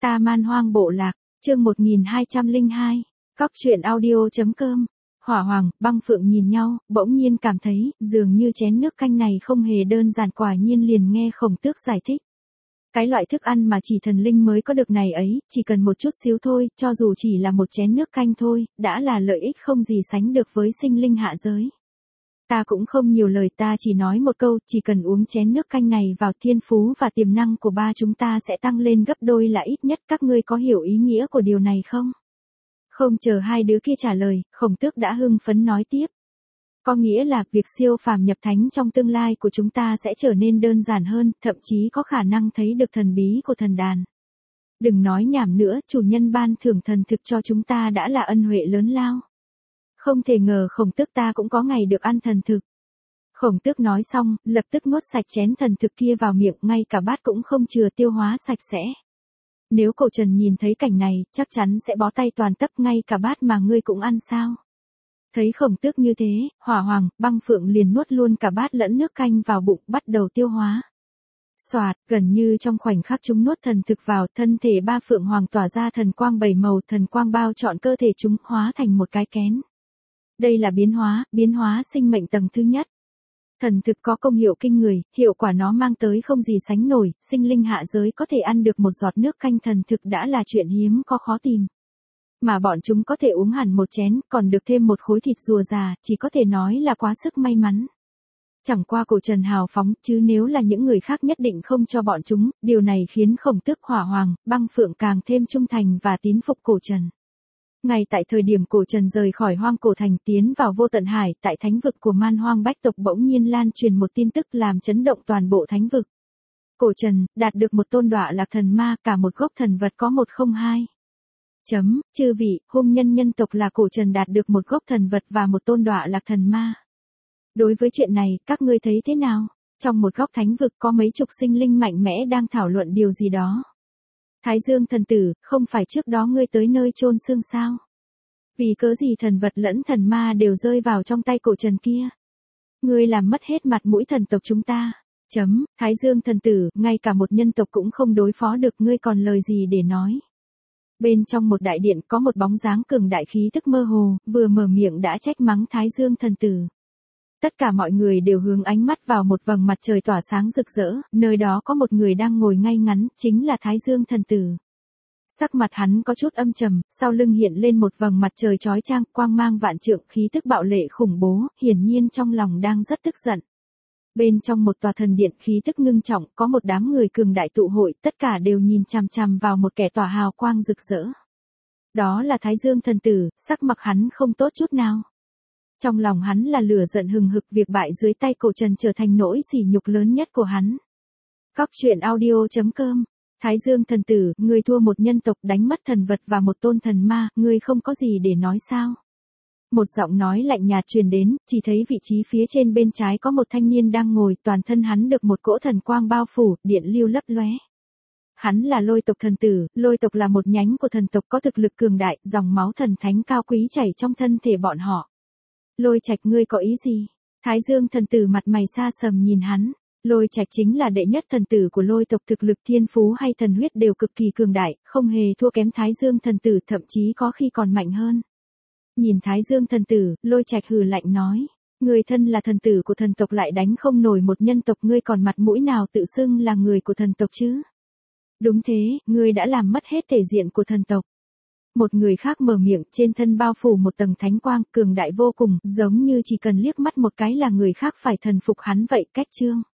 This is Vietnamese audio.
Ta Man Hoang Bộ Lạc, chương 1202, Cóc truyện audio.com. Hỏa Hoàng, Băng Phượng nhìn nhau, bỗng nhiên cảm thấy, dường như chén nước canh này không hề đơn giản, quả nhiên liền nghe Khổng Tước giải thích. Cái loại thức ăn mà chỉ thần linh mới có được này ấy, chỉ cần một chút xíu thôi, cho dù chỉ là một chén nước canh thôi, đã là lợi ích không gì sánh được với sinh linh hạ giới. Ta cũng không nhiều lời, ta chỉ nói một câu, chỉ cần uống chén nước canh này vào, thiên phú và tiềm năng của ba chúng ta sẽ tăng lên gấp đôi là ít nhất, các ngươi có hiểu ý nghĩa của điều này không? Không chờ hai đứa kia trả lời, Khổng Tước đã hưng phấn nói tiếp. Có nghĩa là việc siêu phàm nhập thánh trong tương lai của chúng ta sẽ trở nên đơn giản hơn, thậm chí có khả năng thấy được thần bí của thần đàn. Đừng nói nhảm nữa, chủ nhân ban thưởng thần thực cho chúng ta đã là ân huệ lớn lao. Không thể ngờ Khổng Tước ta cũng có ngày được ăn thần thực. Khổng Tước nói xong, lập tức nuốt sạch chén thần thực kia vào miệng, ngay cả bát cũng không chừa tiêu hóa sạch sẽ. Nếu Cổ Trần nhìn thấy cảnh này, chắc chắn sẽ bó tay toàn tấp, ngay cả bát mà ngươi cũng ăn sao? Thấy Khổng Tước như thế, Hỏa Hoàng, Băng Phượng liền nuốt luôn cả bát lẫn nước canh vào bụng, bắt đầu tiêu hóa. Xoạt, gần như trong khoảnh khắc chúng nuốt thần thực vào, thân thể ba Phượng Hoàng tỏa ra thần quang 7 màu, thần quang bao trọn cơ thể chúng, hóa thành một cái kén. Đây là biến hóa sinh mệnh tầng thứ nhất. Thần thực có công hiệu kinh người, hiệu quả nó mang tới không gì sánh nổi, sinh linh hạ giới có thể ăn được một giọt nước canh thần thực đã là chuyện hiếm có khó tìm. Mà bọn chúng có thể uống hẳn một chén, còn được thêm một khối thịt rùa già, chỉ có thể nói là quá sức may mắn. Chẳng qua Cổ Trần hào phóng, chứ nếu là những người khác nhất định không cho bọn chúng, điều này khiến Khổng Tước, Hỏa Hoàng, Băng Phượng càng thêm trung thành và tín phục Cổ Trần. Ngay tại thời điểm Cổ Trần rời khỏi Hoang Cổ Thành tiến vào Vô Tận Hải, tại thánh vực của Man Hoang Bách tộc bỗng nhiên lan truyền một tin tức làm chấn động toàn bộ thánh vực. Cổ Trần đạt được một tôn đọa lạc thần ma, cả một gốc thần vật có 102. Chư vị, hung nhân nhân tộc là Cổ Trần đạt được một gốc thần vật và một tôn đọa lạc thần ma. Đối với chuyện này, các ngươi thấy thế nào? Trong một góc thánh vực có mấy chục sinh linh mạnh mẽ đang thảo luận điều gì đó. Thái Dương thần tử, không phải trước đó ngươi tới nơi chôn xương sao? Vì cớ gì thần vật lẫn thần ma đều rơi vào trong tay Cổ Trần kia? Ngươi làm mất hết mặt mũi thần tộc chúng ta. Thái Dương thần tử, ngay cả một nhân tộc cũng không đối phó được, ngươi còn lời gì để nói? Bên trong một đại điện có một bóng dáng cường đại khí tức mơ hồ, vừa mở miệng đã trách mắng Thái Dương thần tử. Tất cả mọi người đều hướng ánh mắt vào một vầng mặt trời tỏa sáng rực rỡ, nơi đó có một người đang ngồi ngay ngắn, chính là Thái Dương thần tử. Sắc mặt hắn có chút âm trầm, sau lưng hiện lên một vầng mặt trời chói chang, quang mang vạn trượng, khí tức bạo lệ khủng bố, hiển nhiên trong lòng đang rất tức giận. Bên trong một tòa thần điện khí tức ngưng trọng, có một đám người cường đại tụ hội, tất cả đều nhìn chằm chằm vào một kẻ tỏa hào quang rực rỡ. Đó là Thái Dương thần tử, sắc mặt hắn không tốt chút nào. Trong lòng hắn là lửa giận hừng hực, việc bại dưới tay Cổ Trần trở thành nỗi sỉ nhục lớn nhất của hắn. Cóc truyện audio.com. Thái Dương thần tử, ngươi thua một nhân tộc, đánh mất thần vật và một tôn thần ma, ngươi không có gì để nói sao? Một giọng nói lạnh nhạt truyền đến, chỉ thấy vị trí phía trên bên trái có một thanh niên đang ngồi, toàn thân hắn được một cỗ thần quang bao phủ, điện lưu lấp lóe. Hắn là Lôi tộc thần tử, Lôi tộc là một nhánh của thần tộc có thực lực cường đại, dòng máu thần thánh cao quý chảy trong thân thể bọn họ. Lôi Trạch, ngươi có ý gì? Thái Dương thần tử mặt mày xa sầm nhìn hắn. Lôi Trạch chính là đệ nhất thần tử của Lôi tộc, thực lực thiên phú hay thần huyết đều cực kỳ cường đại, không hề thua kém Thái Dương thần tử, thậm chí có khi còn mạnh hơn. Nhìn Thái Dương thần tử, Lôi Trạch hừ lạnh nói, người thân là thần tử của thần tộc lại đánh không nổi một nhân tộc, ngươi còn mặt mũi nào tự xưng là người của thần tộc chứ? Đúng thế, ngươi đã làm mất hết thể diện của thần tộc. Một người khác mở miệng, trên thân bao phủ một tầng thánh quang, cường đại vô cùng, giống như chỉ cần liếc mắt một cái là người khác phải thần phục hắn vậy. Cách chương